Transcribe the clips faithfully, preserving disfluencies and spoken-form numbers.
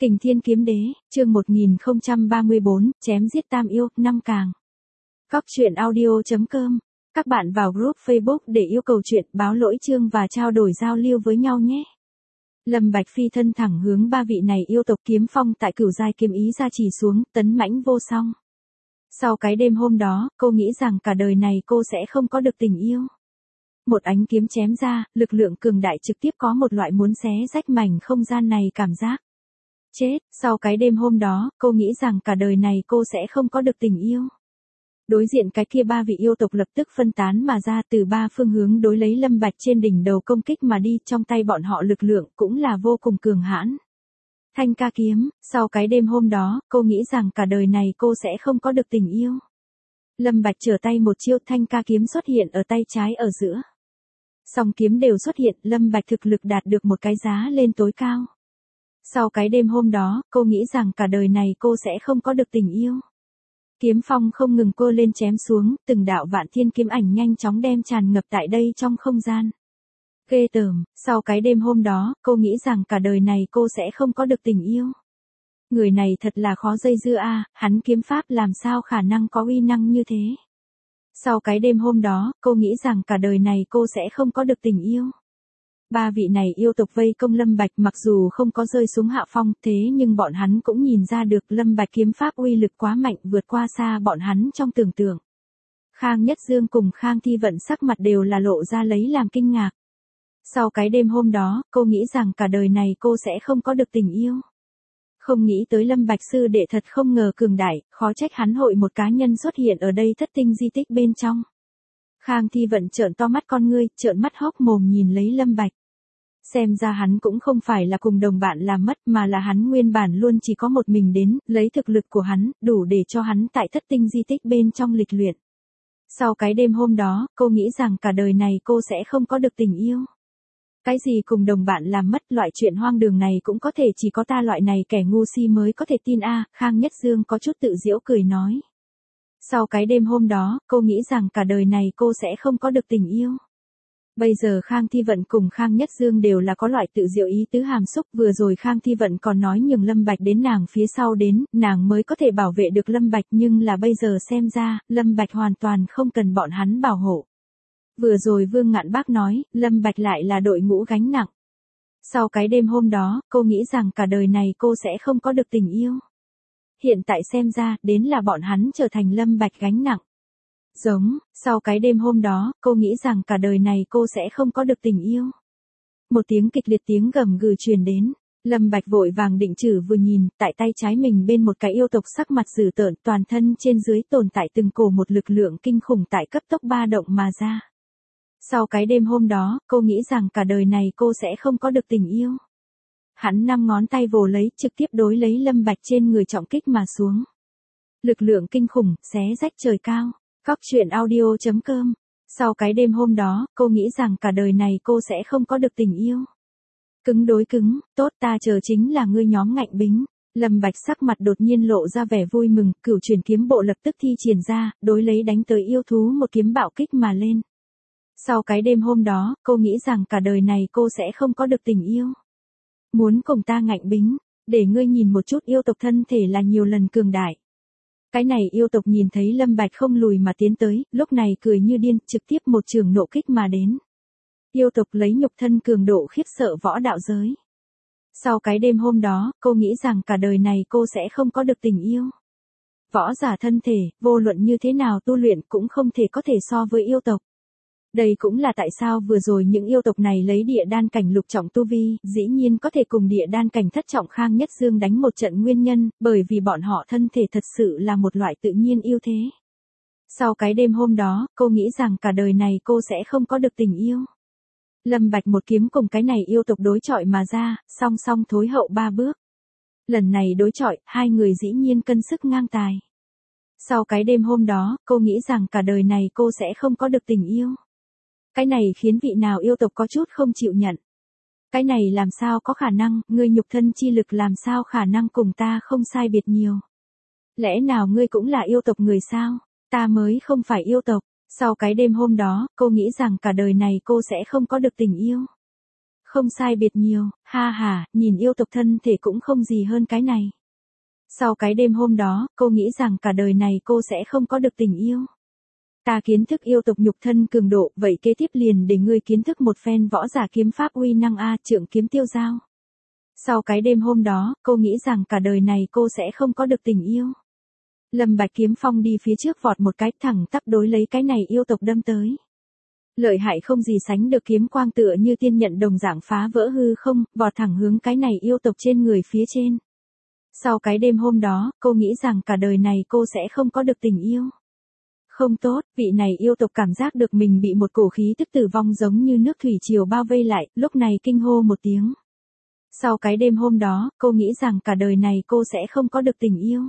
Kình Thiên Kiếm Đế, chương một nghìn không trăm ba mươi bốn, chém giết tam yêu, năm càng. Góc truyện audio chấm com. Các bạn vào group Facebook để yêu cầu chuyện, báo lỗi chương và trao đổi giao lưu với nhau nhé. Lâm Bạch phi thân thẳng hướng ba vị này yêu tộc kiếm phong tại Cửu giai kiếm ý ra chỉ xuống, tấn mãnh vô song. Sau cái đêm hôm đó, cô nghĩ rằng cả đời này cô sẽ không có được tình yêu. Một ánh kiếm chém ra, lực lượng cường đại trực tiếp có một loại muốn xé rách mảnh không gian này cảm giác. Chết, sau cái đêm hôm đó, cô nghĩ rằng cả đời này cô sẽ không có được tình yêu. Đối diện cái kia ba vị yêu tộc lập tức phân tán mà ra từ ba phương hướng đối lấy Lâm Bạch trên đỉnh đầu công kích mà đi, trong tay bọn họ lực lượng cũng là vô cùng cường hãn. Thanh ca kiếm, sau cái đêm hôm đó, cô nghĩ rằng cả đời này cô sẽ không có được tình yêu. Lâm Bạch trở tay một chiêu, thanh ca kiếm xuất hiện ở tay trái ở giữa. Song kiếm đều xuất hiện, Lâm Bạch thực lực đạt được một cái giá lên tối cao. Sau cái đêm hôm đó, cô nghĩ rằng cả đời này cô sẽ không có được tình yêu. Kiếm phong không ngừng cô lên chém xuống, từng đạo vạn thiên kiếm ảnh nhanh chóng đem tràn ngập tại đây trong không gian. Ghê tởm, sau cái đêm hôm đó, cô nghĩ rằng cả đời này cô sẽ không có được tình yêu. Người này thật là khó dây dưa a, à, hắn kiếm pháp làm sao khả năng có uy năng như thế. Sau cái đêm hôm đó, cô nghĩ rằng cả đời này cô sẽ không có được tình yêu. Ba vị này yêu tộc vây công Lâm Bạch mặc dù không có rơi xuống hạ phong, thế nhưng bọn hắn cũng nhìn ra được Lâm Bạch kiếm pháp uy lực quá mạnh, vượt qua xa bọn hắn trong tưởng tượng. Khang Nhất Dương cùng Khang Thi Vận sắc mặt đều là lộ ra lấy làm kinh ngạc. Sau cái đêm hôm đó, cô nghĩ rằng cả đời này cô sẽ không có được tình yêu. Không nghĩ tới Lâm Bạch sư đệ thật không ngờ cường đại, khó trách hắn hội một cá nhân xuất hiện ở đây thất tinh di tích bên trong. Khang Thi Vận trợn to mắt con ngươi, trợn mắt hốc mồm nhìn lấy Lâm Bạch. Xem ra hắn cũng không phải là cùng đồng bạn làm mất mà là hắn nguyên bản luôn chỉ có một mình đến, lấy thực lực của hắn, đủ để cho hắn tại thất tinh di tích bên trong lịch luyện. Sau cái đêm hôm đó, cô nghĩ rằng cả đời này cô sẽ không có được tình yêu. Cái gì cùng đồng bạn làm mất, loại chuyện hoang đường này cũng có thể chỉ có ta loại này kẻ ngu si mới có thể tin a, à, Khang Nhất Dương có chút tự giễu cười nói. Sau cái đêm hôm đó, cô nghĩ rằng cả đời này cô sẽ không có được tình yêu. Bây giờ Khang Thi Vận cùng Khang Nhất Dương đều là có loại tự diệu ý tứ hàm xúc, vừa rồi Khang Thi Vận còn nói nhường Lâm Bạch đến nàng phía sau đến, nàng mới có thể bảo vệ được Lâm Bạch, nhưng là bây giờ xem ra, Lâm Bạch hoàn toàn không cần bọn hắn bảo hộ. Vừa rồi Vương Ngạn Bác nói, Lâm Bạch lại là đội ngũ gánh nặng. Sau cái đêm hôm đó, cô nghĩ rằng cả đời này cô sẽ không có được tình yêu. Hiện tại xem ra, đến là bọn hắn trở thành Lâm Bạch gánh nặng. Giống, sau cái đêm hôm đó, cô nghĩ rằng cả đời này cô sẽ không có được tình yêu. Một tiếng kịch liệt tiếng gầm gừ truyền đến, Lâm Bạch vội vàng định trừ vừa nhìn, tại tay trái mình bên một cái yêu tộc sắc mặt dữ tợn, toàn thân trên dưới tồn tại từng cổ một lực lượng kinh khủng tại cấp tốc ba động mà ra. Sau cái đêm hôm đó, cô nghĩ rằng cả đời này cô sẽ không có được tình yêu. Hắn năm ngón tay vồ lấy, trực tiếp đối lấy Lâm Bạch trên người trọng kích mà xuống. Lực lượng kinh khủng, xé rách trời cao. Góc truyện audio chấm com. Sau cái đêm hôm đó, cô nghĩ rằng cả đời này cô sẽ không có được tình yêu. Cứng đối cứng, tốt, ta chờ chính là ngươi nhóm Ngạnh Bính. Lâm Bạch sắc mặt đột nhiên lộ ra vẻ vui mừng, Cửu Truyền kiếm bộ lập tức thi triển ra, đối lấy đánh tới yêu thú một kiếm bạo kích mà lên. Sau cái đêm hôm đó, cô nghĩ rằng cả đời này cô sẽ không có được tình yêu. Muốn cùng ta Ngạnh Bính, để ngươi nhìn một chút yêu tộc thân thể là nhiều lần cường đại. Cái này yêu tộc nhìn thấy Lâm Bạch không lùi mà tiến tới, lúc này cười như điên, trực tiếp một trường nộ kích mà đến. Yêu tộc lấy nhục thân cường độ khiếp sợ võ đạo giới. Sau cái đêm hôm đó, cô nghĩ rằng cả đời này cô sẽ không có được tình yêu. Võ giả thân thể, vô luận như thế nào tu luyện cũng không thể có thể so với yêu tộc. Đây cũng là tại sao vừa rồi những yêu tộc này lấy địa đan cảnh lục trọng tu vi, dĩ nhiên có thể cùng địa đan cảnh thất trọng Khang Nhất Dương đánh một trận nguyên nhân, bởi vì bọn họ thân thể thật sự là một loại tự nhiên ưu thế. Sau cái đêm hôm đó, cô nghĩ rằng cả đời này cô sẽ không có được tình yêu. Lâm Bạch một kiếm cùng cái này yêu tộc đối chọi mà ra, song song thối hậu ba bước. Lần này đối chọi, hai người dĩ nhiên cân sức ngang tài. Sau cái đêm hôm đó, cô nghĩ rằng cả đời này cô sẽ không có được tình yêu. Cái này khiến vị nào yêu tộc có chút không chịu nhận. Cái này làm sao có khả năng, ngươi nhục thân chi lực làm sao khả năng cùng ta không sai biệt nhiều. Lẽ nào ngươi cũng là yêu tộc người sao, ta mới không phải yêu tộc. Sau cái đêm hôm đó, cô nghĩ rằng cả đời này cô sẽ không có được tình yêu. Không sai biệt nhiều, ha ha, nhìn yêu tộc thân thể cũng không gì hơn cái này. Sau cái đêm hôm đó, cô nghĩ rằng cả đời này cô sẽ không có được tình yêu. Ta kiến thức yêu tộc nhục thân cường độ, vậy kế tiếp liền để ngươi kiến thức một phen võ giả kiếm pháp uy năng a, trượng kiếm tiêu dao. Sau cái đêm hôm đó, cô nghĩ rằng cả đời này cô sẽ không có được tình yêu. Lâm Bạch Kiếm Phong đi phía trước vọt một cái thẳng tắp đối lấy cái này yêu tộc đâm tới. Lợi hại không gì sánh được kiếm quang tựa như tiên nhận đồng dạng phá vỡ hư không, vọt thẳng hướng cái này yêu tộc trên người phía trên. Sau cái đêm hôm đó, cô nghĩ rằng cả đời này cô sẽ không có được tình yêu. Không tốt, vị này yêu tộc cảm giác được mình bị một cổ khí tức tử vong giống như nước thủy triều bao vây lại, lúc này kinh hô một tiếng. Sau cái đêm hôm đó, cô nghĩ rằng cả đời này cô sẽ không có được tình yêu.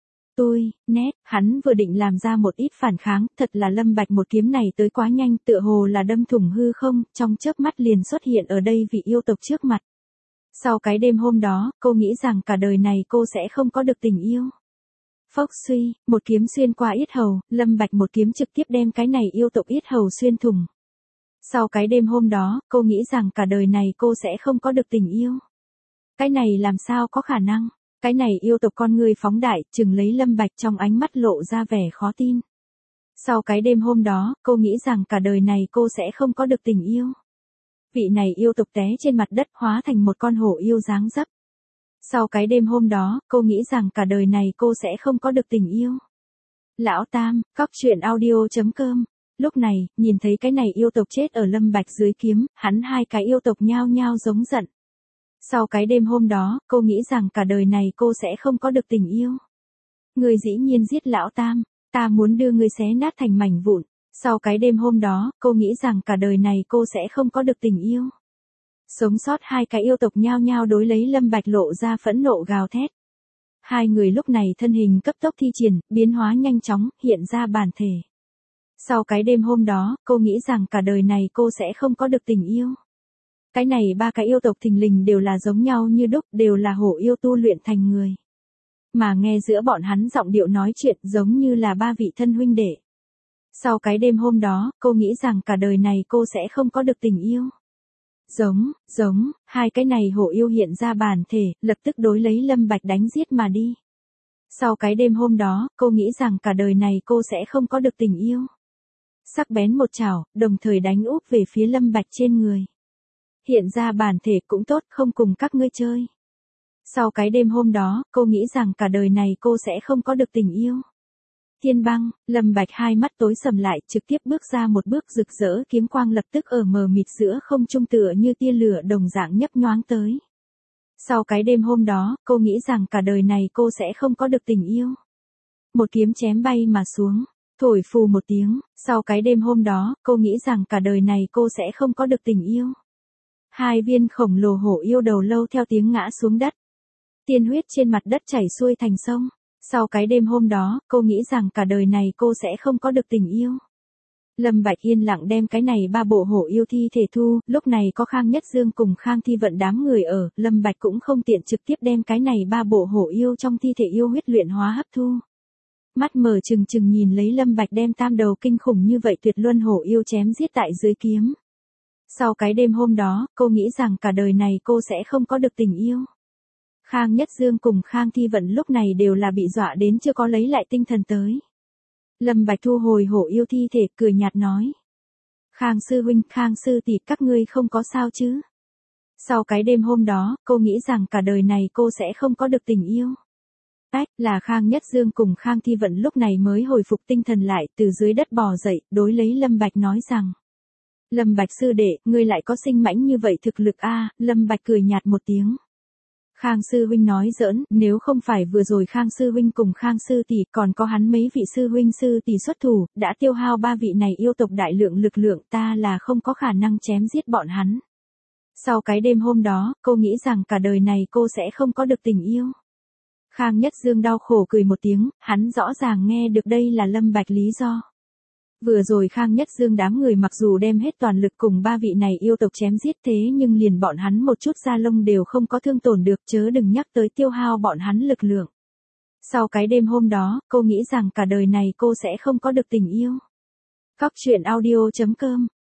Tôi, nét, hắn vừa định làm ra một ít phản kháng, thật là Lâm Bạch một kiếm này tới quá nhanh, tựa hồ là đâm thủng hư không, trong chớp mắt liền xuất hiện ở đây vị yêu tộc trước mặt. Sau cái đêm hôm đó, cô nghĩ rằng cả đời này cô sẽ không có được tình yêu. Phốc suy, một kiếm xuyên qua yết hầu, Lâm Bạch một kiếm trực tiếp đem cái này yêu tộc yết hầu xuyên thủng. Sau cái đêm hôm đó, cô nghĩ rằng cả đời này cô sẽ không có được tình yêu. Cái này làm sao có khả năng? Cái này yêu tộc con người phóng đại, chừng lấy Lâm Bạch trong ánh mắt lộ ra vẻ khó tin. Sau cái đêm hôm đó, cô nghĩ rằng cả đời này cô sẽ không có được tình yêu. Vị này yêu tộc té trên mặt đất hóa thành một con hổ yêu dáng dấp. Sau cái đêm hôm đó, cô nghĩ rằng cả đời này cô sẽ không có được tình yêu. Lão Tam, cóc truyện audio chấm com. Lúc này, nhìn thấy cái này yêu tộc chết ở Lâm Bạch dưới kiếm, hắn hai cái yêu tộc nhao nhao giống giận. Sau cái đêm hôm đó, cô nghĩ rằng cả đời này cô sẽ không có được tình yêu. Người dĩ nhiên giết Lão Tam, ta muốn đưa người xé nát thành mảnh vụn. Sau cái đêm hôm đó, cô nghĩ rằng cả đời này cô sẽ không có được tình yêu. Sống sót hai cái yêu tộc nhao nhao đối lấy Lâm Bạch lộ ra phẫn nộ gào thét. Hai người lúc này thân hình cấp tốc thi triển, biến hóa nhanh chóng, hiện ra bản thể. Sau cái đêm hôm đó, cô nghĩ rằng cả đời này cô sẽ không có được tình yêu. Cái này ba cái yêu tộc thình lình đều là giống nhau như đúc, đều là hổ yêu tu luyện thành người. Mà nghe giữa bọn hắn giọng điệu nói chuyện giống như là ba vị thân huynh đệ. Sau cái đêm hôm đó, cô nghĩ rằng cả đời này cô sẽ không có được tình yêu. Giống, giống, hai cái này hổ yêu hiện ra bản thể, lập tức đối lấy Lâm Bạch đánh giết mà đi. Sau cái đêm hôm đó, cô nghĩ rằng cả đời này cô sẽ không có được tình yêu. Sắc bén một chảo, đồng thời đánh úp về phía Lâm Bạch trên người. Hiện ra bản thể cũng tốt, không cùng các ngươi chơi. Sau cái đêm hôm đó, cô nghĩ rằng cả đời này cô sẽ không có được tình yêu. Thiên băng, Lâm Bạch hai mắt tối sầm lại, trực tiếp bước ra một bước rực rỡ kiếm quang lập tức ở mờ mịt giữa không trung tựa như tia lửa đồng dạng nhấp nhoáng tới. Sau cái đêm hôm đó, cô nghĩ rằng cả đời này cô sẽ không có được tình yêu. Một kiếm chém bay mà xuống, thổi phù một tiếng, sau cái đêm hôm đó, cô nghĩ rằng cả đời này cô sẽ không có được tình yêu. Hai viên khổng lồ hổ yêu đầu lâu theo tiếng ngã xuống đất. Tiên huyết trên mặt đất chảy xuôi thành sông. Sau cái đêm hôm đó, cô nghĩ rằng cả đời này cô sẽ không có được tình yêu. Lâm Bạch yên lặng đem cái này ba bộ hổ yêu thi thể thu, lúc này có Khang Nhất Dương cùng Khang Thi Vận đám người ở, Lâm Bạch cũng không tiện trực tiếp đem cái này ba bộ hổ yêu trong thi thể yêu huyết luyện hóa hấp thu. Mắt mở trừng trừng nhìn lấy Lâm Bạch đem tam đầu kinh khủng như vậy tuyệt luân hổ yêu chém giết tại dưới kiếm. Sau cái đêm hôm đó, cô nghĩ rằng cả đời này cô sẽ không có được tình yêu. Khang Nhất Dương cùng Khang Thi Vận lúc này đều là bị dọa đến chưa có lấy lại tinh thần tới. Lâm Bạch thu hồi hổ yêu thi thể, cười nhạt nói. Khang sư huynh, Khang sư tỷ, các ngươi không có sao chứ? Sau cái đêm hôm đó, cô nghĩ rằng cả đời này cô sẽ không có được tình yêu. Ách, là Khang Nhất Dương cùng Khang Thi Vận lúc này mới hồi phục tinh thần lại, từ dưới đất bò dậy, đối lấy Lâm Bạch nói rằng. Lâm Bạch sư đệ, ngươi lại có sinh mãnh như vậy thực lực a? Lâm Bạch cười nhạt một tiếng. Khang sư huynh nói giỡn, nếu không phải vừa rồi Khang sư huynh cùng Khang sư tỷ còn có hắn mấy vị sư huynh sư tỷ xuất thủ, đã tiêu hao ba vị này yêu tộc đại lượng lực lượng, ta là không có khả năng chém giết bọn hắn. Sau cái đêm hôm đó, cô nghĩ rằng cả đời này cô sẽ không có được tình yêu. Khang Nhất Dương đau khổ cười một tiếng, hắn rõ ràng nghe được đây là Lâm Bạch lý do. Vừa rồi Khang Nhất Dương đám người mặc dù đem hết toàn lực cùng ba vị này yêu tộc chém giết thế nhưng liền bọn hắn một chút da lông đều không có thương tổn được, chớ đừng nhắc tới tiêu hao bọn hắn lực lượng. Sau cái đêm hôm đó, cô nghĩ rằng cả đời này cô sẽ không có được tình yêu. Cóc truyện audio chấm com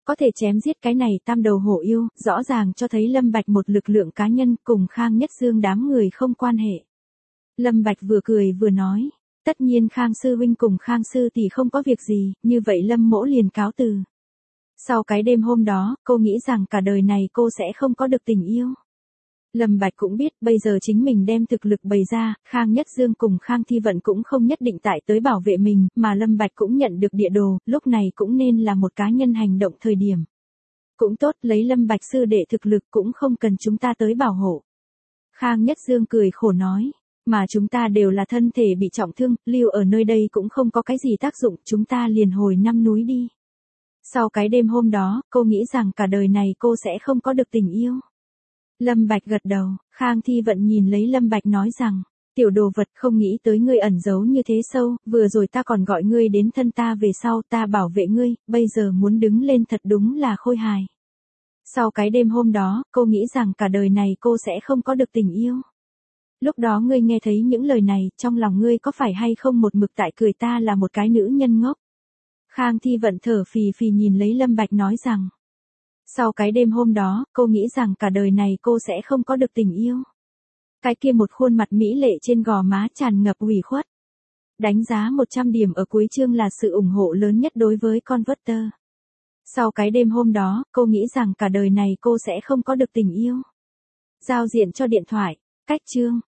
Có thể chém giết cái này tam đầu hổ yêu, rõ ràng cho thấy Lâm Bạch một lực lượng cá nhân cùng Khang Nhất Dương đám người không quan hệ. Lâm Bạch vừa cười vừa nói, tất nhiên Khang sư huynh cùng Khang sư tỷ không có việc gì, như vậy Lâm mỗ liền cáo từ. Sau cái đêm hôm đó, cô nghĩ rằng cả đời này cô sẽ không có được tình yêu. Lâm Bạch cũng biết bây giờ chính mình đem thực lực bày ra, Khang Nhất Dương cùng Khang Thi Vận cũng không nhất định tại tới bảo vệ mình, mà Lâm Bạch cũng nhận được địa đồ, lúc này cũng nên là một cá nhân hành động thời điểm. Cũng tốt, lấy Lâm Bạch sư đệ thực lực cũng không cần chúng ta tới bảo hộ. Khang Nhất Dương cười khổ nói, mà chúng ta đều là thân thể bị trọng thương, lưu ở nơi đây cũng không có cái gì tác dụng, chúng ta liền hồi năm núi đi. Sau cái đêm hôm đó, cô nghĩ rằng cả đời này cô sẽ không có được tình yêu. Lâm Bạch gật đầu, Khang Thi Vận nhìn lấy Lâm Bạch nói rằng, tiểu đồ vật không nghĩ tới ngươi ẩn giấu như thế sâu, vừa rồi ta còn gọi ngươi đến thân ta về sau ta bảo vệ ngươi, bây giờ muốn đứng lên thật đúng là khôi hài. Sau cái đêm hôm đó, cô nghĩ rằng cả đời này cô sẽ không có được tình yêu. Lúc đó ngươi nghe thấy những lời này, trong lòng ngươi có phải hay không một mực tại cười ta là một cái nữ nhân ngốc. Khang Thi Vận thở phì phì nhìn lấy Lâm Bạch nói rằng, sau cái đêm hôm đó, cô nghĩ rằng cả đời này cô sẽ không có được tình yêu. Cái kia một khuôn mặt mỹ lệ trên gò má tràn ngập ủy khuất. Đánh giá một trăm điểm ở cuối chương là sự ủng hộ lớn nhất đối với Converter. Sau cái đêm hôm đó, cô nghĩ rằng cả đời này cô sẽ không có được tình yêu. Giao diện cho điện thoại, cách chương.